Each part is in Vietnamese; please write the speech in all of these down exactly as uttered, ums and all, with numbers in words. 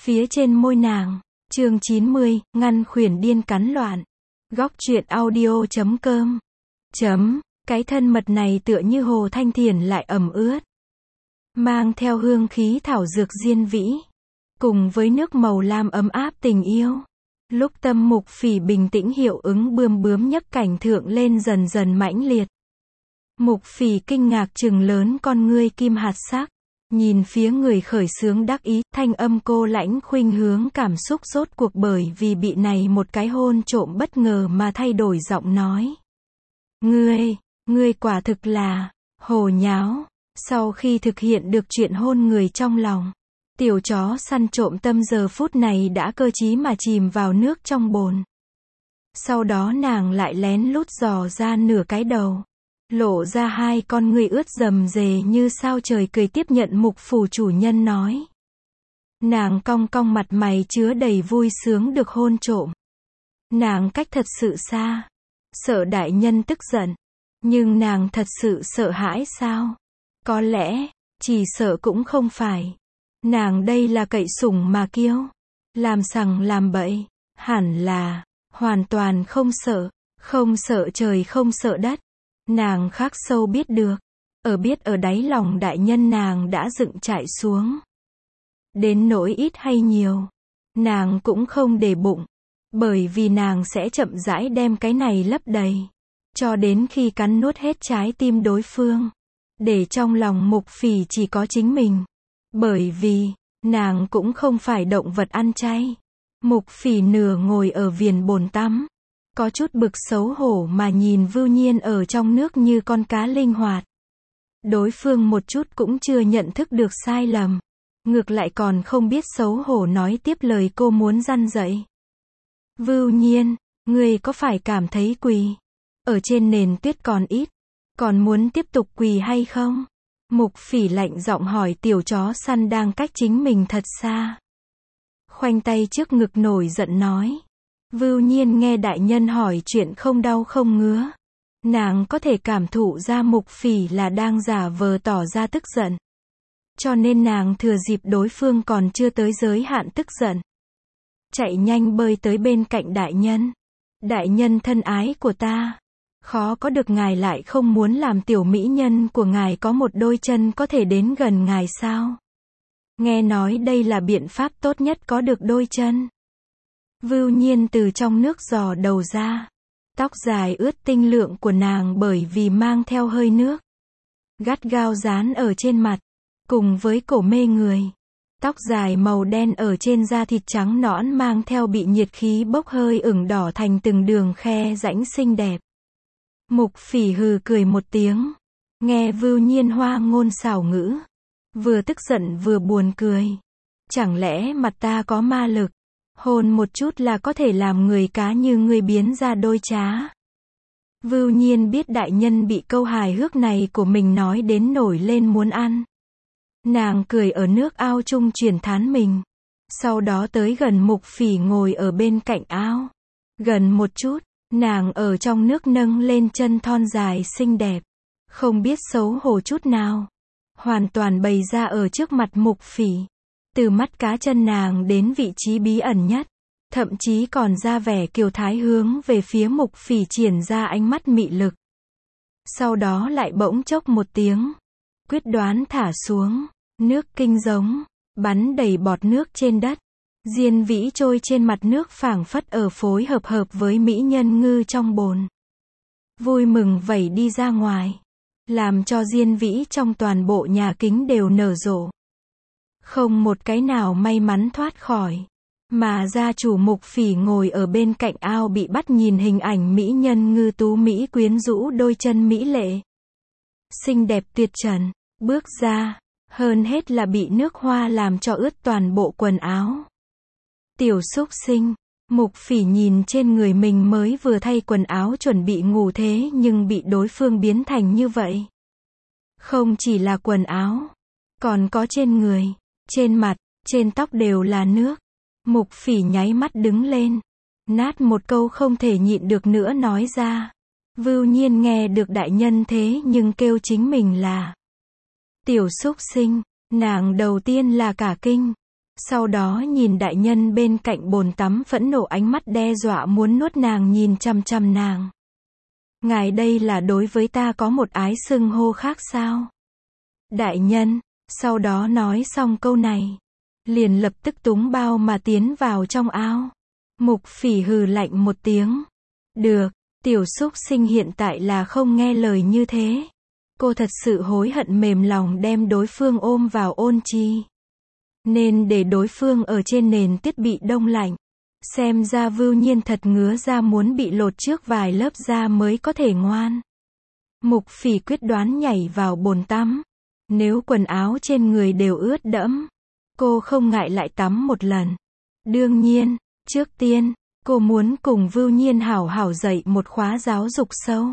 phía trên môi nàng. Chương chín mươi, ngăn khuyển điên cắn loạn. Góc truyện audio chấm com. Chấm, cái thân mật này tựa như hồ thanh thiền lại ẩm ướt. Mang theo hương khí thảo dược diên vĩ. Cùng với nước màu lam ấm áp tình yêu. Lúc tâm Mục Phỉ bình tĩnh hiệu ứng bươm bướm nhấc cảnh thượng lên dần dần mãnh liệt. Mục Phỉ kinh ngạc trừng lớn con ngươi kim hạt sắc. Nhìn phía người khởi xướng đắc ý, thanh âm cô lãnh khuynh hướng cảm xúc rốt cuộc bởi vì bị này một cái hôn trộm bất ngờ mà thay đổi giọng nói. Ngươi, ngươi quả thực là, hồ nháo. Sau khi thực hiện được chuyện hôn người trong lòng, tiểu chó săn trộm tâm giờ phút này đã cơ trí mà chìm vào nước trong bồn. Sau đó nàng lại lén lút dò ra nửa cái đầu. Lộ ra hai con ngươi ướt rầm rề như sao trời cười tiếp nhận mục phủ chủ nhân nói. Nàng cong cong mặt mày chứa đầy vui sướng được hôn trộm. Nàng cách thật sự xa. Sợ đại nhân tức giận. Nhưng nàng thật sự sợ hãi sao? Có lẽ, chỉ sợ cũng không phải. Nàng đây là cậy sủng mà kiêu. Làm sằng làm bậy. Hẳn là, hoàn toàn không sợ. Không sợ trời không sợ đất. Nàng khắc sâu biết được. Ở biết ở đáy lòng đại nhân nàng đã dựng trại xuống. Đến nỗi ít hay nhiều. Nàng cũng không để bụng. Bởi vì nàng sẽ chậm rãi đem cái này lấp đầy. Cho đến khi cắn nuốt hết trái tim đối phương. Để trong lòng Mục Phỉ chỉ có chính mình. Bởi vì, nàng cũng không phải động vật ăn chay. Mục Phỉ nửa ngồi ở viền bồn tắm. Có chút bực xấu hổ mà nhìn Vưu Nhiên ở trong nước như con cá linh hoạt. Đối phương một chút cũng chưa nhận thức được sai lầm. Ngược lại còn không biết xấu hổ nói tiếp lời cô muốn răn dạy. Vưu Nhiên, ngươi có phải cảm thấy quỳ ở trên nền tuyết còn ít, còn muốn tiếp tục quỳ hay không? Mục Phỉ lạnh giọng hỏi tiểu chó săn đang cách chính mình thật xa. Khoanh tay trước ngực nổi giận nói. Vưu Nhiên nghe đại nhân hỏi chuyện không đau không ngứa. Nàng có thể cảm thụ ra Mục Phỉ là đang giả vờ tỏ ra tức giận. Cho nên nàng thừa dịp đối phương còn chưa tới giới hạn tức giận. Chạy nhanh bơi tới bên cạnh đại nhân. Đại nhân thân ái của ta. Khó có được ngài lại không muốn làm tiểu mỹ nhân của ngài có một đôi chân có thể đến gần ngài sao? Nghe nói đây là biện pháp tốt nhất có được đôi chân. Vưu Nhiên từ trong nước dò đầu ra. Tóc dài ướt tinh lượng của nàng bởi vì mang theo hơi nước. Gắt gao dán ở trên mặt. Cùng với cổ mê người. Tóc dài màu đen ở trên da thịt trắng nõn mang theo bị nhiệt khí bốc hơi ửng đỏ thành từng đường khe rãnh xinh đẹp. Mục Phỉ hừ cười một tiếng. Nghe Vưu Nhiên hoa ngôn xảo ngữ. Vừa tức giận vừa buồn cười. Chẳng lẽ mặt ta có ma lực? Hôn một chút là có thể làm người cá như ngươi biến ra đôi trá. Vưu Nhiên biết đại nhân bị câu hài hước này của mình nói đến nổi lên muốn ăn. Nàng cười ở nước ao chung chuyển thán mình. Sau đó tới gần Mục Phỉ ngồi ở bên cạnh ao. Gần một chút, nàng ở trong nước nâng lên chân thon dài xinh đẹp. Không biết xấu hổ chút nào. Hoàn toàn bày ra ở trước mặt Mục Phỉ. Từ mắt cá chân nàng đến vị trí bí ẩn nhất. Thậm chí còn ra vẻ kiều thái hướng về phía Mục Phỉ triển ra ánh mắt mị lực. Sau đó lại bỗng chốc một tiếng. Quyết đoán thả xuống. Nước kinh giống. Bắn đầy bọt nước trên đất. Diên vĩ trôi trên mặt nước phảng phất ở phối hợp hợp với mỹ nhân ngư trong bồn. Vui mừng vẩy đi ra ngoài. Làm cho diên vĩ trong toàn bộ nhà kính đều nở rộ. Không một cái nào may mắn thoát khỏi. Mà gia chủ Mục Phỉ ngồi ở bên cạnh ao bị bắt nhìn hình ảnh mỹ nhân ngư tú mỹ quyến rũ đôi chân mỹ lệ. Xinh đẹp tuyệt trần. Bước ra. Hơn hết là bị nước hoa làm cho ướt toàn bộ quần áo. Tiểu súc sinh. Mục Phỉ nhìn trên người mình mới vừa thay quần áo chuẩn bị ngủ thế nhưng bị đối phương biến thành như vậy. Không chỉ là quần áo. Còn có trên người. Trên mặt, trên tóc đều là nước. Mục Phỉ nháy mắt đứng lên. Nát một câu không thể nhịn được nữa nói ra. Vưu Nhiên nghe được đại nhân thế nhưng kêu chính mình là tiểu súc sinh. Nàng đầu tiên là cả kinh. Sau đó nhìn đại nhân bên cạnh bồn tắm phẫn nộ ánh mắt đe dọa muốn nuốt nàng nhìn chằm chằm nàng. Ngài đây là đối với ta có một ái xưng hô khác sao? Đại nhân, sau đó nói xong câu này, liền lập tức túm bao mà tiến vào trong ao. Mục Phỉ hừ lạnh một tiếng. Được, tiểu súc sinh hiện tại là không nghe lời như thế. Cô thật sự hối hận mềm lòng đem đối phương ôm vào ôn chi. Nên để đối phương ở trên nền tuyết bị đông lạnh. Xem ra Vưu Nhiên thật ngứa ra muốn bị lột trước vài lớp da mới có thể ngoan. Mục Phỉ quyết đoán nhảy vào bồn tắm. Nếu quần áo trên người đều ướt đẫm, cô không ngại lại tắm một lần. Đương nhiên, trước tiên, cô muốn cùng Vưu Nhiên hảo hảo dạy một khóa giáo dục sâu.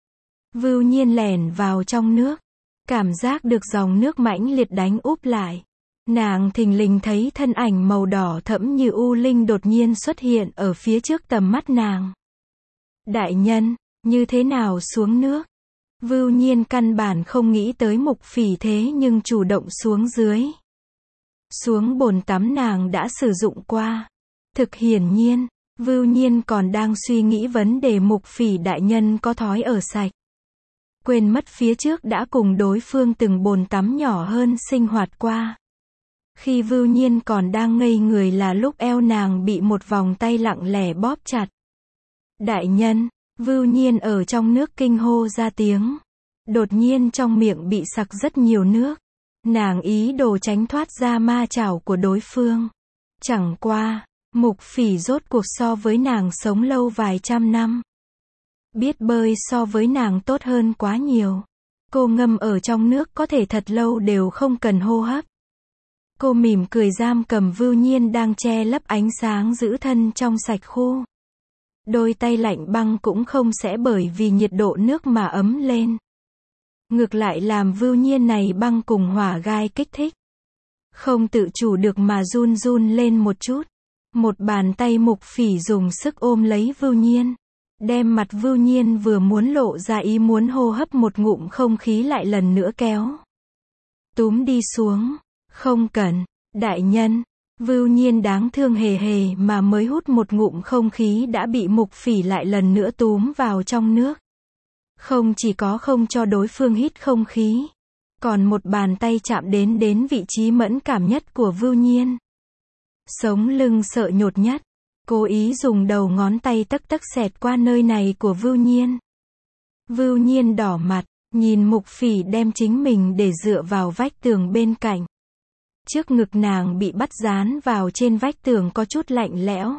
Vưu Nhiên lẻn vào trong nước, cảm giác được dòng nước mãnh liệt đánh úp lại. Nàng thình lình thấy thân ảnh màu đỏ thẫm như u linh đột nhiên xuất hiện ở phía trước tầm mắt nàng. Đại nhân, như thế nào xuống nước? Vưu Nhiên căn bản không nghĩ tới Mục Phỉ thế nhưng chủ động xuống dưới. Xuống bồn tắm nàng đã sử dụng qua. Thực hiển nhiên, Vưu Nhiên còn đang suy nghĩ vấn đề Mục Phỉ đại nhân có thói ở sạch. Quên mất phía trước đã cùng đối phương từng bồn tắm nhỏ hơn sinh hoạt qua. Khi Vưu Nhiên còn đang ngây người là lúc eo nàng bị một vòng tay lặng lẽ bóp chặt. Đại nhân, Vưu Nhiên ở trong nước kinh hô ra tiếng. Đột nhiên trong miệng bị sặc rất nhiều nước. Nàng ý đồ tránh thoát ra ma chảo của đối phương. Chẳng qua, Mục Phỉ rốt cuộc so với nàng sống lâu vài trăm năm. Biết bơi so với nàng tốt hơn quá nhiều. Cô ngâm ở trong nước có thể thật lâu đều không cần hô hấp. Cô mỉm cười giam cầm Vưu Nhiên đang che lấp ánh sáng giữ thân trong sạch khu. Đôi tay lạnh băng cũng không sẽ bởi vì nhiệt độ nước mà ấm lên. Ngược lại làm Vưu Nhiên này băng cùng hỏa gai kích thích. Không tự chủ được mà run run lên một chút. Một bàn tay Mục Phỉ dùng sức ôm lấy Vưu Nhiên. Đem mặt Vưu Nhiên vừa muốn lộ ra ý muốn hô hấp một ngụm không khí lại lần nữa kéo. Túm đi xuống. Không cần, đại nhân. Vưu Nhiên đáng thương hề hề mà mới hút một ngụm không khí đã bị Mục Phỉ lại lần nữa túm vào trong nước. Không chỉ có không cho đối phương hít không khí, còn một bàn tay chạm đến đến vị trí mẫn cảm nhất của Vưu Nhiên. Sống lưng sợ nhột nhất, cố ý dùng đầu ngón tay tấc tấc xẹt qua nơi này của Vưu Nhiên. Vưu Nhiên đỏ mặt, nhìn Mục Phỉ đem chính mình để dựa vào vách tường bên cạnh. Trước ngực nàng bị bắt dán vào trên vách tường có chút lạnh lẽo.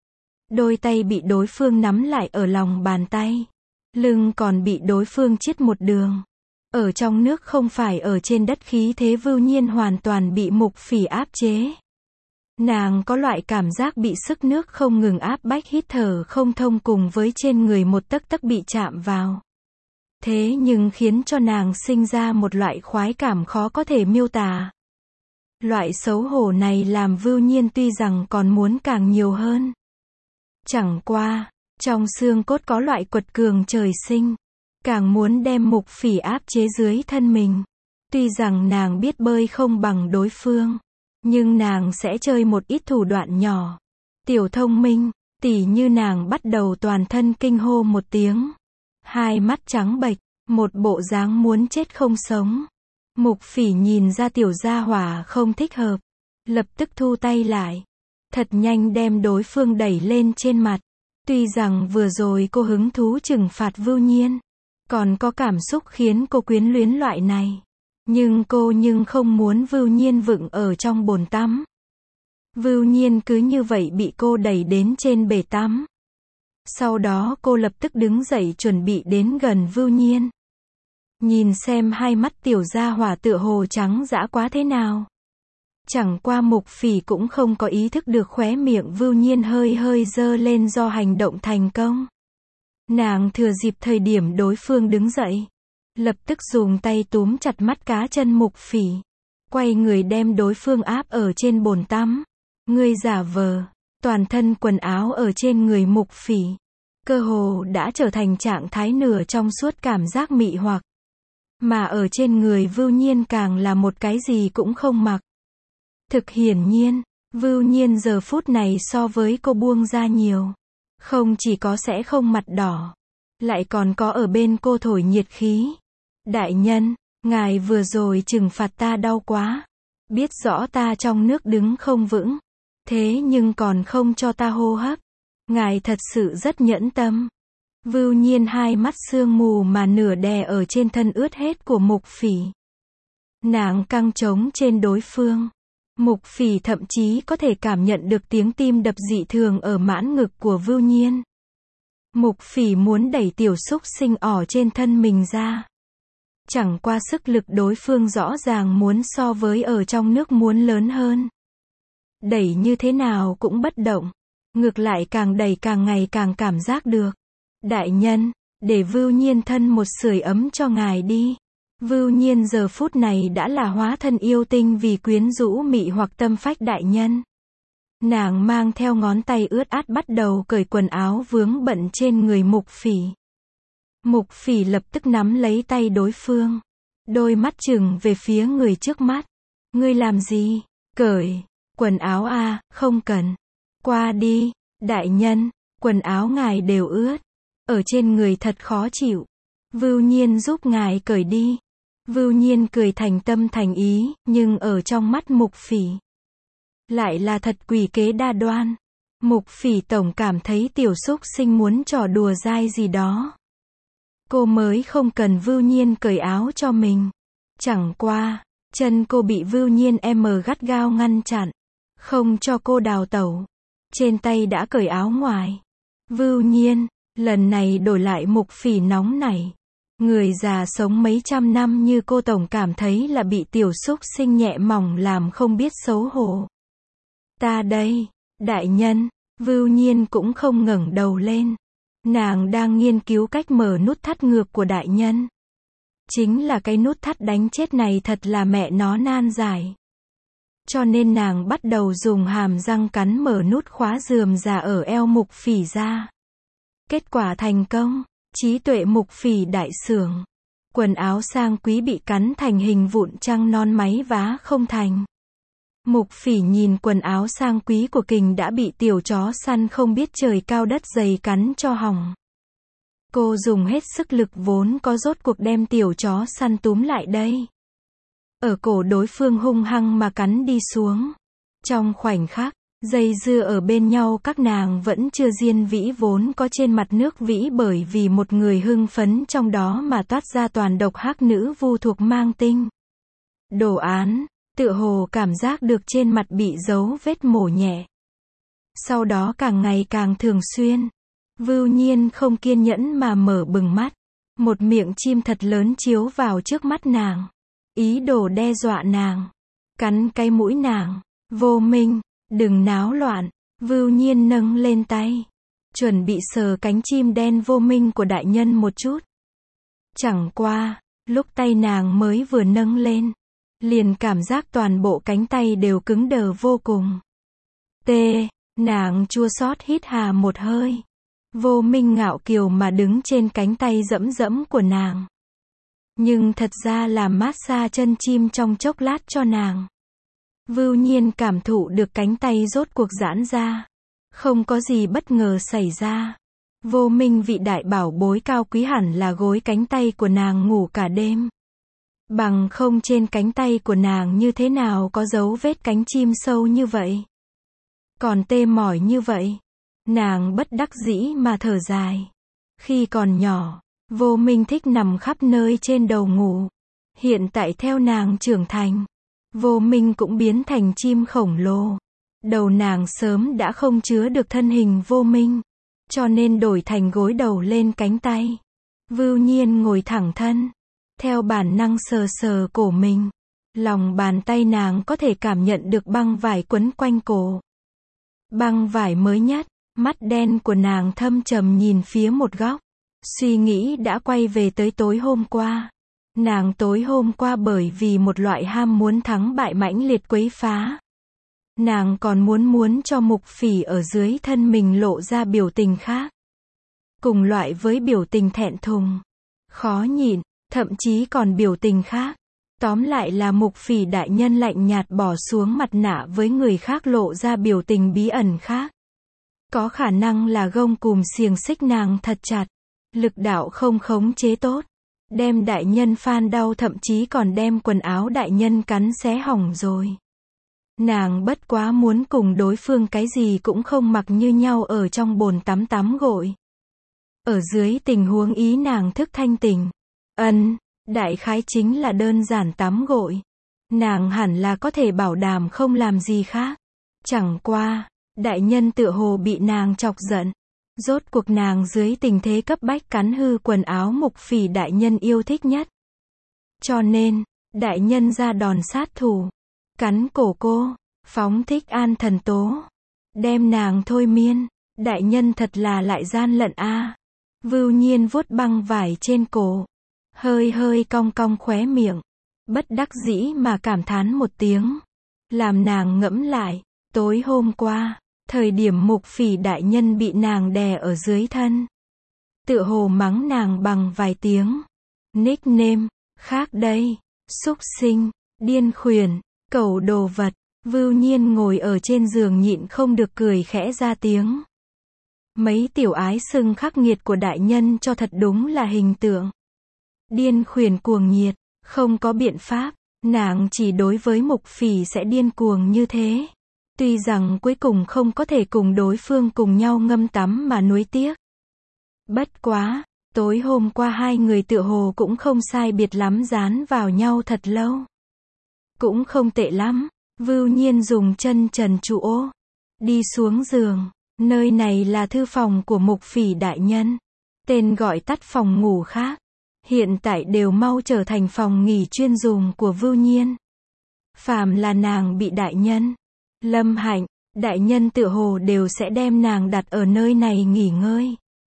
Đôi tay bị đối phương nắm lại ở lòng bàn tay. Lưng còn bị đối phương chiết một đường. Ở trong nước không phải ở trên đất khí thế Vưu Nhiên hoàn toàn bị Mục Phỉ áp chế. Nàng có loại cảm giác bị sức nước không ngừng áp bách hít thở không thông cùng với trên người một tấc tấc bị chạm vào. Thế nhưng khiến cho nàng sinh ra một loại khoái cảm khó có thể miêu tả. Loại xấu hổ này làm Vưu Nhiên tuy rằng còn muốn càng nhiều hơn. Chẳng qua, trong xương cốt có loại quật cường trời sinh. Càng muốn đem Mục Phỉ áp chế dưới thân mình. Tuy rằng nàng biết bơi không bằng đối phương. Nhưng nàng sẽ chơi một ít thủ đoạn nhỏ. Tiểu thông minh, tỉ như nàng bắt đầu toàn thân kinh hô một tiếng. Hai mắt trắng bệch, một bộ dáng muốn chết không sống. Mục Phỉ nhìn ra tiểu gia hỏa không thích hợp. Lập tức thu tay lại. Thật nhanh đem đối phương đẩy lên trên mặt. Tuy rằng vừa rồi cô hứng thú trừng phạt Vưu Nhiên. Còn có cảm xúc khiến cô quyến luyến loại này. Nhưng cô nhưng không muốn Vưu Nhiên vựng ở trong bồn tắm. Vưu Nhiên cứ như vậy bị cô đẩy đến trên bể tắm. Sau đó cô lập tức đứng dậy chuẩn bị đến gần Vưu Nhiên. Nhìn xem hai mắt tiểu gia hỏa tựa hồ trắng dã quá thế nào. Chẳng qua Mục Phỉ cũng không có ý thức được khóe miệng Vưu Nhiên hơi hơi dơ lên do hành động thành công. Nàng thừa dịp thời điểm đối phương đứng dậy. Lập tức dùng tay túm chặt mắt cá chân Mục Phỉ. Quay người đem đối phương áp ở trên bồn tắm. Ngươi giả vờ. Toàn thân quần áo ở trên người Mục Phỉ. Cơ hồ đã trở thành trạng thái nửa trong suốt cảm giác mị hoặc. Mà ở trên người Vưu Nhiên càng là một cái gì cũng không mặc. Thực hiển nhiên, Vưu Nhiên giờ phút này so với cô buông ra nhiều. Không chỉ có sẽ không mặt đỏ, lại còn có ở bên cô thổi nhiệt khí. Đại nhân, ngài vừa rồi trừng phạt ta đau quá. Biết rõ ta trong nước đứng không vững. Thế nhưng còn không cho ta hô hấp. Ngài thật sự rất nhẫn tâm. Vưu Nhiên hai mắt sương mù mà nửa đè ở trên thân ướt hết của Mục Phỉ. Nàng căng trống trên đối phương. Mục Phỉ thậm chí có thể cảm nhận được tiếng tim đập dị thường ở mãn ngực của Vưu Nhiên. Mục Phỉ muốn đẩy tiểu xúc sinh ỏ trên thân mình ra. Chẳng qua sức lực đối phương rõ ràng muốn so với ở trong nước muốn lớn hơn. Đẩy như thế nào cũng bất động. Ngược lại càng đẩy càng ngày càng cảm giác được. Đại nhân, để Vưu Nhiên thân một sưởi ấm cho ngài đi. Vưu Nhiên giờ phút này đã là hóa thân yêu tinh vì quyến rũ mị hoặc tâm phách đại nhân. Nàng mang theo ngón tay ướt át bắt đầu cởi quần áo vướng bận trên người Mục Phỉ. Mục Phỉ lập tức nắm lấy tay đối phương. Đôi mắt chừng về phía người trước mắt. Ngươi làm gì? Cởi quần áo à, không cần. Qua đi, đại nhân, quần áo ngài đều ướt. Ở trên người thật khó chịu. Vưu Nhiên giúp ngài cởi đi. Vưu Nhiên cười thành tâm thành ý, nhưng ở trong mắt Mục Phỉ lại là thật quỷ kế đa đoan. Mục Phỉ tổng cảm thấy tiểu xúc sinh muốn trò đùa dai gì đó. Cô mới không cần Vưu Nhiên cởi áo cho mình. Chẳng qua, chân cô bị Vưu Nhiên em gắt gao ngăn chặn, không cho cô đào tẩu. Trên tay đã cởi áo ngoài. Vưu Nhiên, lần này đổi lại Mục Phỉ nóng nảy. Người già sống mấy trăm năm như cô tổng cảm thấy là bị tiểu xúc sinh nhẹ mỏng làm không biết xấu hổ. Ta đây, đại nhân. Vưu Nhiên cũng không ngẩng đầu lên. Nàng đang nghiên cứu cách mở nút thắt ngược của đại nhân. Chính là cái nút thắt đánh chết này thật là mẹ nó nan giải. Cho nên nàng bắt đầu dùng hàm răng cắn mở nút khóa rườm rà ở eo Mục Phỉ ra. Kết quả thành công. Trí tuệ Mục Phỉ đại xưởng. Quần áo sang quý bị cắn thành hình vụn trăng non máy vá không thành. Mục Phỉ nhìn quần áo sang quý của Kình đã bị tiểu chó săn không biết trời cao đất dày cắn cho hỏng. Cô dùng hết sức lực vốn có rốt cuộc đem tiểu chó săn túm lại đây. Ở cổ đối phương hung hăng mà cắn đi xuống. Trong khoảnh khắc, dây dưa ở bên nhau các nàng vẫn chưa diên vĩ vốn có trên mặt nước vĩ bởi vì một người hưng phấn trong đó mà toát ra toàn độc hắc nữ vu thuộc mang tinh. Đồ án, tựa hồ cảm giác được trên mặt bị dấu vết mổ nhẹ. Sau đó càng ngày càng thường xuyên. Vưu Nhiên không kiên nhẫn mà mở bừng mắt. Một miệng chim thật lớn chiếu vào trước mắt nàng. Ý đồ đe dọa nàng. Cắn cái mũi nàng. Vô Minh, đừng náo loạn. Vưu Nhiên nâng lên tay. Chuẩn bị sờ cánh chim đen vô minh của đại nhân một chút. Chẳng qua, lúc tay nàng mới vừa nâng lên. Liền cảm giác toàn bộ cánh tay đều cứng đờ vô cùng. Tê, nàng chua xót hít hà một hơi. Vô Minh ngạo kiều mà đứng trên cánh tay dẫm dẫm của nàng. Nhưng thật ra là massage chân chim trong chốc lát cho nàng. Vưu Nhiên cảm thụ được cánh tay rốt cuộc giãn ra. Không có gì bất ngờ xảy ra. Vô Minh vị đại bảo bối cao quý hẳn là gối cánh tay của nàng ngủ cả đêm. Bằng không trên cánh tay của nàng như thế nào có dấu vết cánh chim sâu như vậy. Còn tê mỏi như vậy. Nàng bất đắc dĩ mà thở dài. Khi còn nhỏ, Vô Minh thích nằm khắp nơi trên đầu ngủ. Hiện tại theo nàng trưởng thành, Vô Minh cũng biến thành chim khổng lồ. Đầu nàng sớm đã không chứa được thân hình Vô Minh, cho nên đổi thành gối đầu lên cánh tay. Vưu Nhiên ngồi thẳng thân, theo bản năng sờ sờ cổ mình. Lòng bàn tay nàng có thể cảm nhận được băng vải quấn quanh cổ. Băng vải mới nhất. Mắt đen của nàng thâm trầm nhìn phía một góc. Suy nghĩ đã quay về tới tối hôm qua. Nàng tối hôm qua bởi vì một loại ham muốn thắng bại mãnh liệt quấy phá. Nàng còn muốn muốn cho Mục Phỉ ở dưới thân mình lộ ra biểu tình khác. Cùng loại với biểu tình thẹn thùng, khó nhịn, thậm chí còn biểu tình khác. Tóm lại là Mục Phỉ đại nhân lạnh nhạt bỏ xuống mặt nạ với người khác lộ ra biểu tình bí ẩn khác. Có khả năng là gông cùm xiềng xích nàng thật chặt. Lực đạo không khống chế tốt. Đem đại nhân phan đau, thậm chí còn đem quần áo đại nhân cắn xé hỏng rồi. Nàng bất quá muốn cùng đối phương cái gì cũng không mặc như nhau ở trong bồn tắm tắm gội. Ở dưới tình huống ý nàng thức thanh tỉnh. Ân, đại khái chính là đơn giản tắm gội. Nàng hẳn là có thể bảo đảm không làm gì khác. Chẳng qua, đại nhân tựa hồ bị nàng chọc giận. Rốt cuộc nàng dưới tình thế cấp bách cắn hư quần áo Mục Phỉ đại nhân yêu thích nhất. Cho nên, đại nhân ra đòn sát thủ. Cắn cổ cô, phóng thích an thần tố. Đem nàng thôi miên. Đại nhân thật là lại gian lận a. À. Vưu Nhiên vuốt băng vải trên cổ. Hơi hơi cong cong khóe miệng. Bất đắc dĩ mà cảm thán một tiếng. Làm nàng ngẫm lại, tối hôm qua, thời điểm Mục Phỉ đại nhân bị nàng đè ở dưới thân. Tựa hồ mắng nàng bằng vài tiếng. Nickname, khác đây, xúc sinh, điên khuyển, cẩu đồ vật. Vưu Nhiên ngồi ở trên giường nhịn không được cười khẽ ra tiếng. Mấy tiểu ái xưng khắc nghiệt của đại nhân cho thật đúng là hình tượng. Điên khuyển cuồng nhiệt, không có biện pháp, nàng chỉ đối với Mục Phỉ sẽ điên cuồng như thế. Tuy rằng cuối cùng không có thể cùng đối phương cùng nhau ngâm tắm mà nuối tiếc. Bất quá, tối hôm qua hai người tựa hồ cũng không sai biệt lắm dán vào nhau thật lâu. Cũng không tệ lắm, Vưu Nhiên dùng chân trần trụ ô. Đi xuống giường, nơi này là thư phòng của Mục Phỉ đại nhân. Tên gọi tắt phòng ngủ khác. Hiện tại đều mau trở thành phòng nghỉ chuyên dùng của Vưu Nhiên. Phàm là nàng bị đại nhân, Lâm Hạnh, đại nhân tựa hồ đều sẽ đem nàng đặt ở nơi này nghỉ ngơi.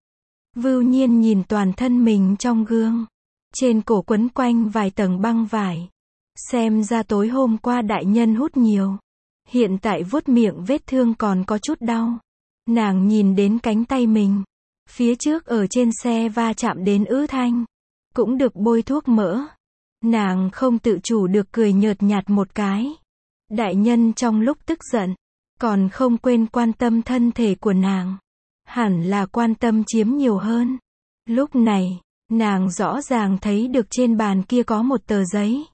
Vưu Nhiên nhìn toàn thân mình trong gương. Trên cổ quấn quanh vài tầng băng vải. Xem ra tối hôm qua đại nhân hút nhiều. Hiện tại vuốt miệng vết thương còn có chút đau. Nàng nhìn đến cánh tay mình. Phía trước ở trên xe va chạm đến ứ thanh. Cũng được bôi thuốc mỡ. Nàng không tự chủ được cười nhợt nhạt một cái. Đại nhân trong lúc tức giận, còn không quên quan tâm thân thể của nàng. Hẳn là quan tâm chiếm nhiều hơn. Lúc này, nàng rõ ràng thấy được trên bàn kia có một tờ giấy.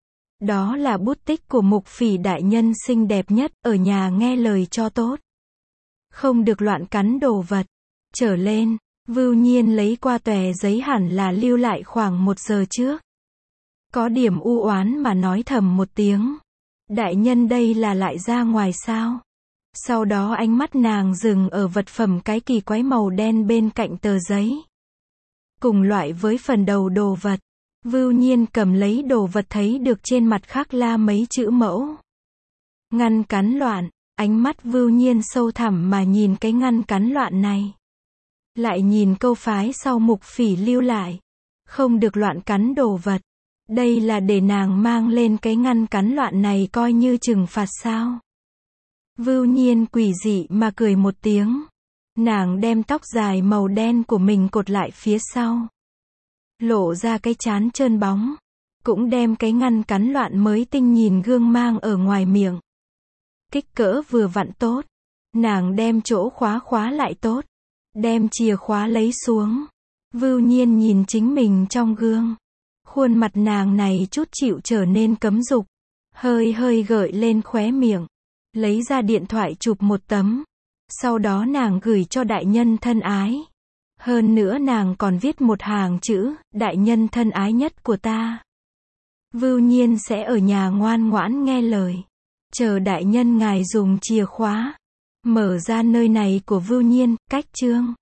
Đó là bút tích của Mục Phỉ đại nhân xinh đẹp nhất, ở nhà nghe lời cho tốt. Không được loạn cắn đồ vật. Trở lên, Vưu Nhiên lấy qua tòe giấy hẳn là lưu lại khoảng một giờ trước. Có điểm u oán mà nói thầm một tiếng. Đại nhân đây là lại ra ngoài sao? Sau đó ánh mắt nàng dừng ở vật phẩm cái kỳ quái màu đen bên cạnh tờ giấy. Cùng loại với phần đầu đồ vật. Vưu Nhiên cầm lấy đồ vật thấy được trên mặt khắc la mấy chữ mẫu. Ngăn cắn loạn, ánh mắt Vưu Nhiên sâu thẳm mà nhìn cái ngăn cắn loạn này. Lại nhìn câu phái sau Mục Phỉ lưu lại. Không được loạn cắn đồ vật. Đây là để nàng mang lên cái ngăn cắn loạn này coi như trừng phạt sao? Vưu Nhiên quỷ dị mà cười một tiếng. Nàng đem tóc dài màu đen của mình cột lại phía sau. Lộ ra cái trán trơn bóng. Cũng đem cái ngăn cắn loạn mới tinh nhìn gương mang ở ngoài miệng. Kích cỡ vừa vặn tốt. Nàng đem chỗ khóa khóa lại tốt. Đem chìa khóa lấy xuống. Vưu Nhiên nhìn chính mình trong gương. Khuôn mặt nàng này chút chịu trở nên cấm dục. Hơi hơi gợi lên khóe miệng. Lấy ra điện thoại chụp một tấm. Sau đó nàng gửi cho đại nhân thân ái. Hơn nữa nàng còn viết một hàng chữ, đại nhân thân ái nhất của ta. Vưu Nhiên sẽ ở nhà ngoan ngoãn nghe lời. Chờ đại nhân ngài dùng chìa khóa. Mở ra nơi này của Vưu Nhiên, cách chương.